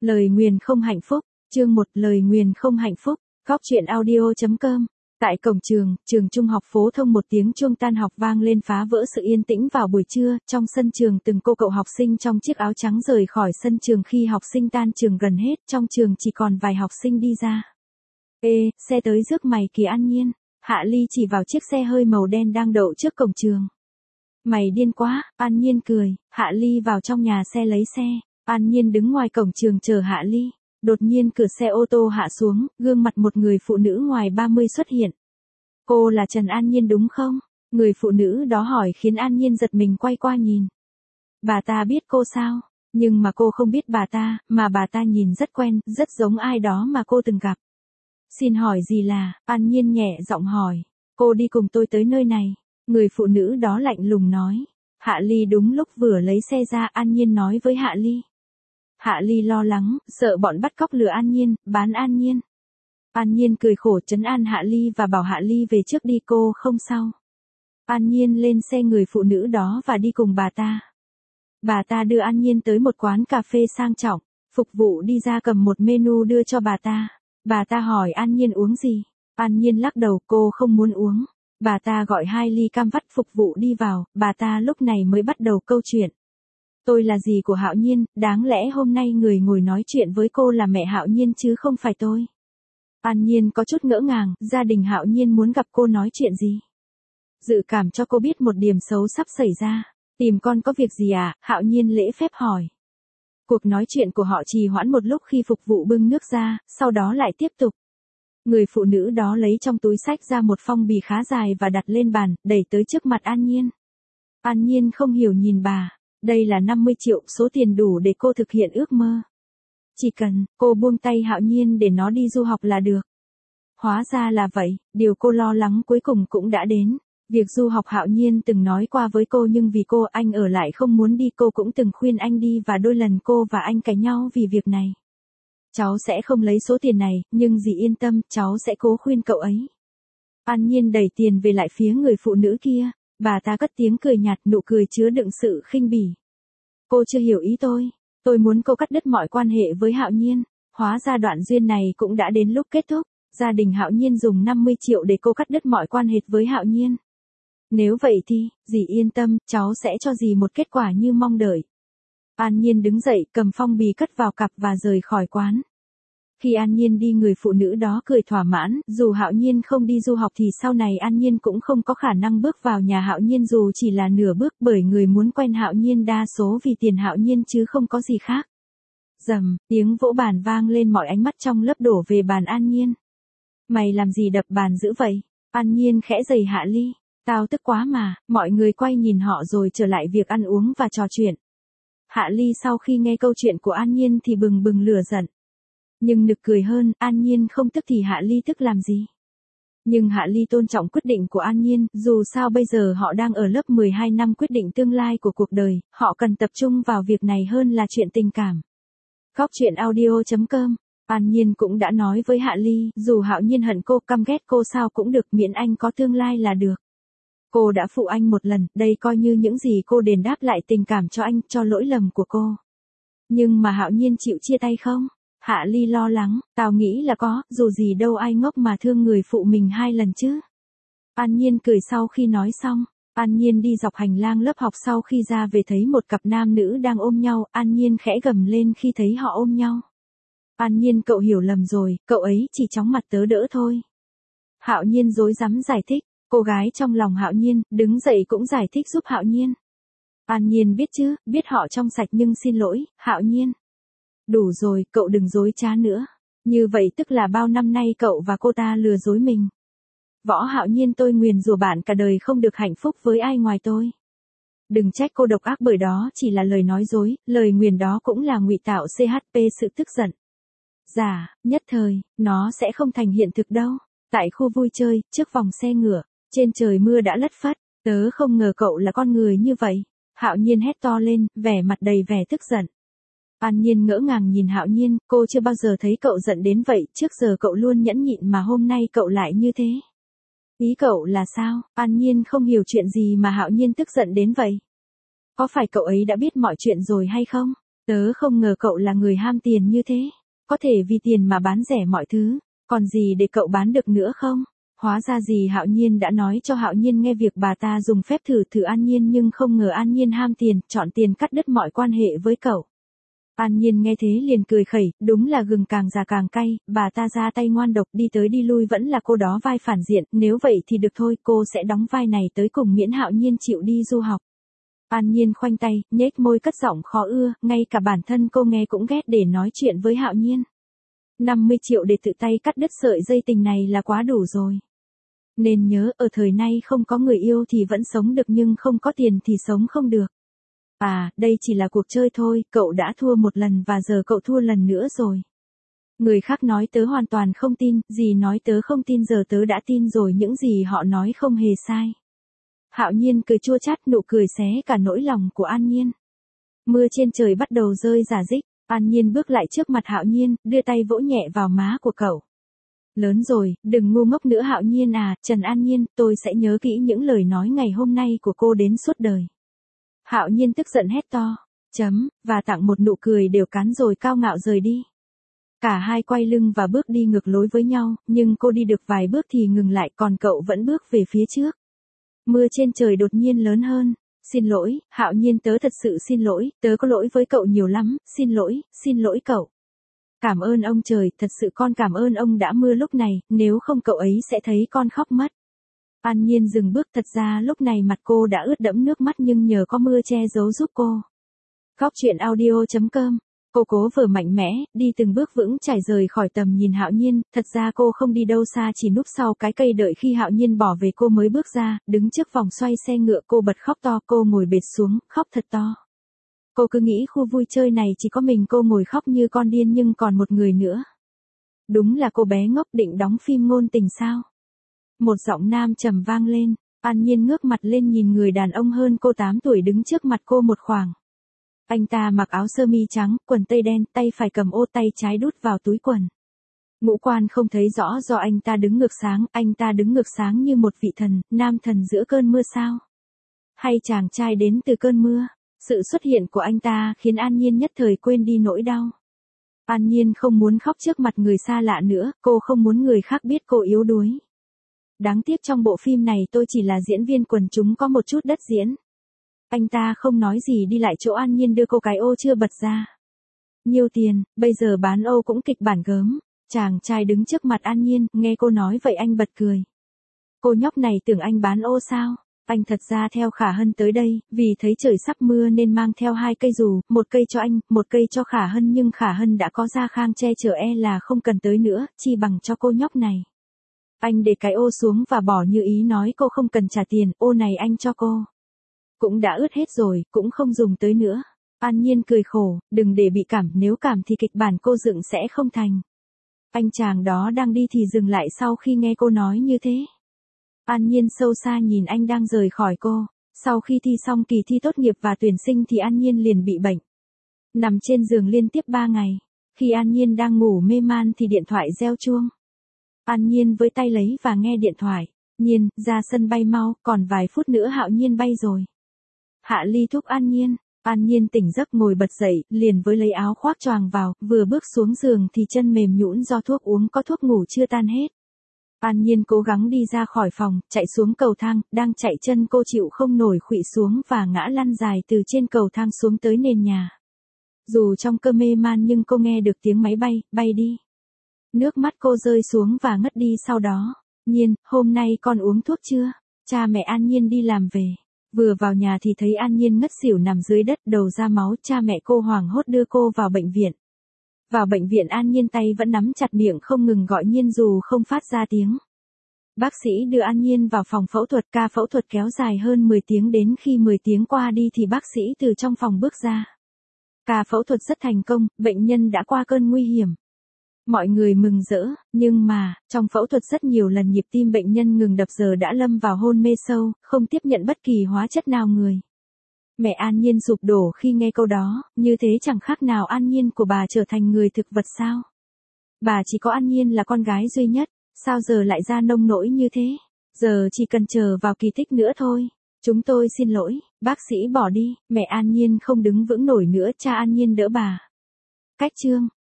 Lời nguyền không hạnh phúc, chương 1 lời nguyền không hạnh phúc, góc chuyện audio.com. Tại cổng trường trung học phổ thông một tiếng chuông tan học vang lên phá vỡ sự yên tĩnh vào buổi trưa, trong sân trường từng cô cậu học sinh trong chiếc áo trắng rời khỏi sân trường khi học sinh tan trường gần hết, trong trường chỉ còn vài học sinh đi ra. Ê, xe tới rước mày kìa An Nhiên, Hạ Ly chỉ vào chiếc xe hơi màu đen đang đậu trước cổng trường. Mày điên quá, An Nhiên cười, Hạ Ly vào trong nhà xe lấy xe. An Nhiên đứng ngoài cổng trường chờ Hạ Ly. Đột nhiên cửa xe ô tô hạ xuống, gương mặt một người phụ nữ ngoài 30 xuất hiện. Cô là Trần An Nhiên đúng không? Người phụ nữ đó hỏi khiến An Nhiên giật mình quay qua nhìn. Bà ta biết cô sao? Nhưng mà cô không biết bà ta, mà bà ta nhìn rất quen, rất giống ai đó mà cô từng gặp. Xin hỏi gì là, An Nhiên nhẹ giọng hỏi. Cô đi cùng tôi tới nơi này. Người phụ nữ đó lạnh lùng nói. Hạ Ly đúng lúc vừa lấy xe ra, An Nhiên nói với Hạ Ly. Hạ Ly lo lắng, sợ bọn bắt cóc lừa An Nhiên, bán An Nhiên. An Nhiên cười khổ trấn an Hạ Ly và bảo Hạ Ly về trước đi, cô không sao. An Nhiên lên xe người phụ nữ đó và đi cùng bà ta. Bà ta đưa An Nhiên tới một quán cà phê sang trọng, phục vụ đi ra cầm một menu đưa cho bà ta. Bà ta hỏi An Nhiên uống gì? An Nhiên lắc đầu, cô không muốn uống. Bà ta gọi 2 ly cam vắt, phục vụ đi vào, bà ta lúc này mới bắt đầu câu chuyện. Tôi là dì của Hạo Nhiên, đáng lẽ hôm nay người ngồi nói chuyện với cô là mẹ Hạo Nhiên chứ không phải tôi. An Nhiên có chút ngỡ ngàng, gia đình Hạo Nhiên muốn gặp cô nói chuyện gì? Dự cảm cho cô biết một điểm xấu sắp xảy ra. Tìm con có việc gì à? Hạo Nhiên lễ phép hỏi. Cuộc nói chuyện của họ trì hoãn một lúc khi phục vụ bưng nước ra, sau đó lại tiếp tục. Người phụ nữ đó lấy trong túi xách ra một phong bì khá dài và đặt lên bàn, đẩy tới trước mặt An Nhiên. An Nhiên không hiểu nhìn bà. Đây là 50 triệu, số tiền đủ để cô thực hiện ước mơ. Chỉ cần, cô buông tay Hạo Nhiên để nó đi du học là được. Hóa ra là vậy, điều cô lo lắng cuối cùng cũng đã đến. Việc du học Hạo Nhiên từng nói qua với cô nhưng vì cô anh ở lại không muốn đi, cô cũng từng khuyên anh đi và đôi lần cô và anh cãi nhau vì việc này. Cháu sẽ không lấy số tiền này, nhưng dì yên tâm, cháu sẽ cố khuyên cậu ấy. An Nhiên đẩy tiền về lại phía người phụ nữ kia. Bà ta cất tiếng cười nhạt, nụ cười chứa đựng sự khinh bỉ. Cô chưa hiểu ý tôi muốn cô cắt đứt mọi quan hệ với Hạo Nhiên. Hóa ra đoạn duyên này cũng đã đến lúc kết thúc. Gia đình Hạo Nhiên dùng 50 triệu để cô cắt đứt mọi quan hệ với Hạo Nhiên. Nếu vậy thì, dì yên tâm, cháu sẽ cho dì một kết quả như mong đợi. An Nhiên đứng dậy, cầm phong bì cất vào cặp và rời khỏi quán. Khi An Nhiên đi, người phụ nữ đó cười thỏa mãn, dù Hạo Nhiên không đi du học thì sau này An Nhiên cũng không có khả năng bước vào nhà Hạo Nhiên dù chỉ là nửa bước, bởi người muốn quen Hạo Nhiên đa số vì tiền Hạo Nhiên chứ không có gì khác. Rầm, tiếng vỗ bàn vang lên, mọi ánh mắt trong lớp đổ về bàn An Nhiên. Mày làm gì đập bàn dữ vậy? An Nhiên khẽ giày Hạ Ly. Tao tức quá mà, mọi người quay nhìn họ rồi trở lại việc ăn uống và trò chuyện. Hạ Ly sau khi nghe câu chuyện của An Nhiên thì bừng bừng lửa giận. Nhưng nực cười hơn, An Nhiên không tức thì Hạ Ly tức làm gì. Nhưng Hạ Ly tôn trọng quyết định của An Nhiên, dù sao bây giờ họ đang ở lớp 12 năm quyết định tương lai của cuộc đời, họ cần tập trung vào việc này hơn là chuyện tình cảm. Góc chuyện audio.com. An Nhiên cũng đã nói với Hạ Ly, dù Hạo Nhiên hận cô, căm ghét cô sao cũng được, miễn anh có tương lai là được. Cô đã phụ anh một lần, đây coi như những gì cô đền đáp lại tình cảm cho anh, cho lỗi lầm của cô. Nhưng mà Hạo Nhiên chịu chia tay không? Hạ Ly lo lắng, tao nghĩ là có, dù gì đâu ai ngốc mà thương người phụ mình 2 lần chứ. An Nhiên cười sau khi nói xong. An Nhiên đi dọc hành lang lớp học, sau khi ra về thấy một cặp nam nữ đang ôm nhau, An Nhiên khẽ gầm lên khi thấy họ ôm nhau. An Nhiên, cậu hiểu lầm rồi, cậu ấy chỉ chóng mặt tớ đỡ thôi. Hạo Nhiên rối rắm giải thích, cô gái trong lòng Hạo Nhiên, đứng dậy cũng giải thích giúp Hạo Nhiên. An Nhiên biết chứ, biết họ trong sạch nhưng xin lỗi, Hạo Nhiên. Đủ rồi, cậu đừng dối trá nữa. Như vậy tức là bao năm nay cậu và cô ta lừa dối mình. Võ Hạo Nhiên, tôi nguyền rủa bạn cả đời không được hạnh phúc với ai ngoài tôi. Đừng trách cô độc ác, bởi đó chỉ là lời nói dối, lời nguyền đó cũng là ngụy tạo CHP sự tức giận. Giả, nhất thời, nó sẽ không thành hiện thực đâu. Tại khu vui chơi, trước vòng xe ngựa, trên trời mưa đã lất phất, tớ không ngờ cậu là con người như vậy. Hạo Nhiên hét to lên, vẻ mặt đầy vẻ tức giận. An Nhiên ngỡ ngàng nhìn Hạo Nhiên, cô chưa bao giờ thấy cậu giận đến vậy, trước giờ cậu luôn nhẫn nhịn mà hôm nay cậu lại như thế. Ý cậu là sao? An Nhiên không hiểu chuyện gì mà Hạo Nhiên tức giận đến vậy. Có phải cậu ấy đã biết mọi chuyện rồi hay không? Tớ không ngờ cậu là người ham tiền như thế. Có thể vì tiền mà bán rẻ mọi thứ. Còn gì để cậu bán được nữa không? Hóa ra gì Hạo Nhiên đã nói cho Hạo Nhiên nghe việc bà ta dùng phép thử An Nhiên, nhưng không ngờ An Nhiên ham tiền, chọn tiền cắt đứt mọi quan hệ với cậu. An Nhiên nghe thế liền cười khẩy, đúng là gừng càng già càng cay, bà ta ra tay ngoan độc, đi tới đi lui vẫn là cô đó vai phản diện, nếu vậy thì được thôi, cô sẽ đóng vai này tới cùng miễn Hạo Nhiên chịu đi du học. An Nhiên khoanh tay, nhếch môi cất giọng khó ưa, ngay cả bản thân cô nghe cũng ghét để nói chuyện với Hạo Nhiên. 50 triệu để tự tay cắt đứt sợi dây tình này là quá đủ rồi. Nên nhớ, ở thời nay không có người yêu thì vẫn sống được nhưng không có tiền thì sống không được. À, đây chỉ là cuộc chơi thôi, cậu đã thua một lần và giờ cậu thua lần nữa rồi. Người khác nói tớ hoàn toàn không tin, gì nói tớ không tin giờ tớ đã tin rồi, những gì họ nói không hề sai. Hạo Nhiên cười chua chát, nụ cười xé cả nỗi lòng của An Nhiên. Mưa trên trời bắt đầu rơi rả rích, An Nhiên bước lại trước mặt Hạo Nhiên, đưa tay vỗ nhẹ vào má của cậu. Lớn rồi, đừng ngu ngốc nữa Hạo Nhiên à, Trần An Nhiên, tôi sẽ nhớ kỹ những lời nói ngày hôm nay của cô đến suốt đời. Hạo Nhiên tức giận hét to, và tặng một nụ cười đều cắn rồi cao ngạo rời đi. Cả hai quay lưng và bước đi ngược lối với nhau, nhưng cô đi được vài bước thì ngừng lại, còn cậu vẫn bước về phía trước. Mưa trên trời đột nhiên lớn hơn. Xin lỗi, Hạo Nhiên, tớ thật sự xin lỗi, tớ có lỗi với cậu nhiều lắm, xin lỗi cậu. Cảm ơn ông trời, thật sự con cảm ơn ông đã mưa lúc này, nếu không cậu ấy sẽ thấy con khóc mất. An Nhiên dừng bước, thật ra lúc này mặt cô đã ướt đẫm nước mắt nhưng nhờ có mưa che giấu giúp cô. Góc truyện audio.com. Cô cố vờ mạnh mẽ, đi từng bước vững chãi rời khỏi tầm nhìn Hạo Nhiên, thật ra cô không đi đâu xa, chỉ núp sau cái cây đợi khi Hạo Nhiên bỏ về cô mới bước ra, đứng trước vòng xoay xe ngựa cô bật khóc to, cô ngồi bệt xuống, khóc thật to. Cô cứ nghĩ khu vui chơi này chỉ có mình cô ngồi khóc như con điên nhưng còn một người nữa. Đúng là cô bé ngốc, định đóng phim ngôn tình sao? Một giọng nam trầm vang lên, An Nhiên ngước mặt lên nhìn người đàn ông hơn cô 8 tuổi đứng trước mặt cô một khoảng. Anh ta mặc áo sơ mi trắng, quần tây đen, tay phải cầm ô, tay trái đút vào túi quần. Ngũ quan không thấy rõ do anh ta đứng ngược sáng như một vị thần, nam thần giữa cơn mưa sao? Hay chàng trai đến từ cơn mưa? Sự xuất hiện của anh ta khiến An Nhiên nhất thời quên đi nỗi đau. An Nhiên không muốn khóc trước mặt người xa lạ nữa, cô không muốn người khác biết cô yếu đuối. Đáng tiếc trong bộ phim này tôi chỉ là diễn viên quần chúng có một chút đất diễn. Anh ta không nói gì đi lại chỗ An Nhiên đưa cô cái ô chưa bật ra. Nhiêu tiền, bây giờ bán ô cũng kịch bản gớm. Chàng trai đứng trước mặt An Nhiên, nghe cô nói vậy anh bật cười. Cô nhóc này tưởng anh bán ô sao? Anh thật ra theo Khả Hân tới đây, vì thấy trời sắp mưa nên mang theo 2 cây dù, một cây cho anh, một cây cho Khả Hân, nhưng Khả Hân đã có Gia Khang che chở là không cần tới nữa, chi bằng cho cô nhóc này. Anh để cái ô xuống và bỏ như ý nói cô không cần trả tiền, ô này anh cho cô. Cũng đã ướt hết rồi, cũng không dùng tới nữa. An Nhiên cười khổ, đừng để bị cảm, nếu cảm thì kịch bản cô dựng sẽ không thành. Anh chàng đó đang đi thì dừng lại sau khi nghe cô nói như thế. An Nhiên sâu xa nhìn anh đang rời khỏi cô. Sau khi thi xong kỳ thi tốt nghiệp và tuyển sinh thì An Nhiên liền bị bệnh. Nằm trên giường liên tiếp 3 ngày. Khi An Nhiên đang ngủ mê man thì điện thoại reo chuông. An Nhiên với tay lấy và nghe điện thoại. Nhiên, ra sân bay mau, còn vài phút nữa Hạo Nhiên bay rồi. Hạ Ly thúc An Nhiên. An Nhiên tỉnh giấc ngồi bật dậy, liền với lấy áo khoác choàng vào, vừa bước xuống giường thì chân mềm nhũn do thuốc uống có thuốc ngủ chưa tan hết. An Nhiên cố gắng đi ra khỏi phòng, chạy xuống cầu thang, đang chạy chân cô chịu không nổi khuỵu xuống và ngã lăn dài từ trên cầu thang xuống tới nền nhà. Dù trong cơn mê man nhưng cô nghe được tiếng máy bay, bay đi. Nước mắt cô rơi xuống và ngất đi sau đó. Nhiên, hôm nay con uống thuốc chưa? Cha mẹ An Nhiên đi làm về. Vừa vào nhà thì thấy An Nhiên ngất xỉu nằm dưới đất đầu ra máu, cha mẹ cô hoảng hốt đưa cô vào bệnh viện. Vào bệnh viện An Nhiên tay vẫn nắm chặt miệng không ngừng gọi Nhiên dù không phát ra tiếng. Bác sĩ đưa An Nhiên vào phòng phẫu thuật, ca phẫu thuật kéo dài hơn 10 tiếng, đến khi 10 tiếng qua đi thì bác sĩ từ trong phòng bước ra. Ca phẫu thuật rất thành công, bệnh nhân đã qua cơn nguy hiểm. Mọi người mừng rỡ, nhưng mà, trong phẫu thuật rất nhiều lần nhịp tim bệnh nhân ngừng đập, giờ đã lâm vào hôn mê sâu, không tiếp nhận bất kỳ hóa chất nào người. Mẹ An Nhiên sụp đổ khi nghe câu đó, như thế chẳng khác nào An Nhiên của bà trở thành người thực vật sao? Bà chỉ có An Nhiên là con gái duy nhất, sao giờ lại ra nông nỗi như thế? Giờ chỉ cần chờ vào kỳ tích nữa thôi. Chúng tôi xin lỗi, bác sĩ bỏ đi, mẹ An Nhiên không đứng vững nổi nữa, cha An Nhiên đỡ bà. Cách chương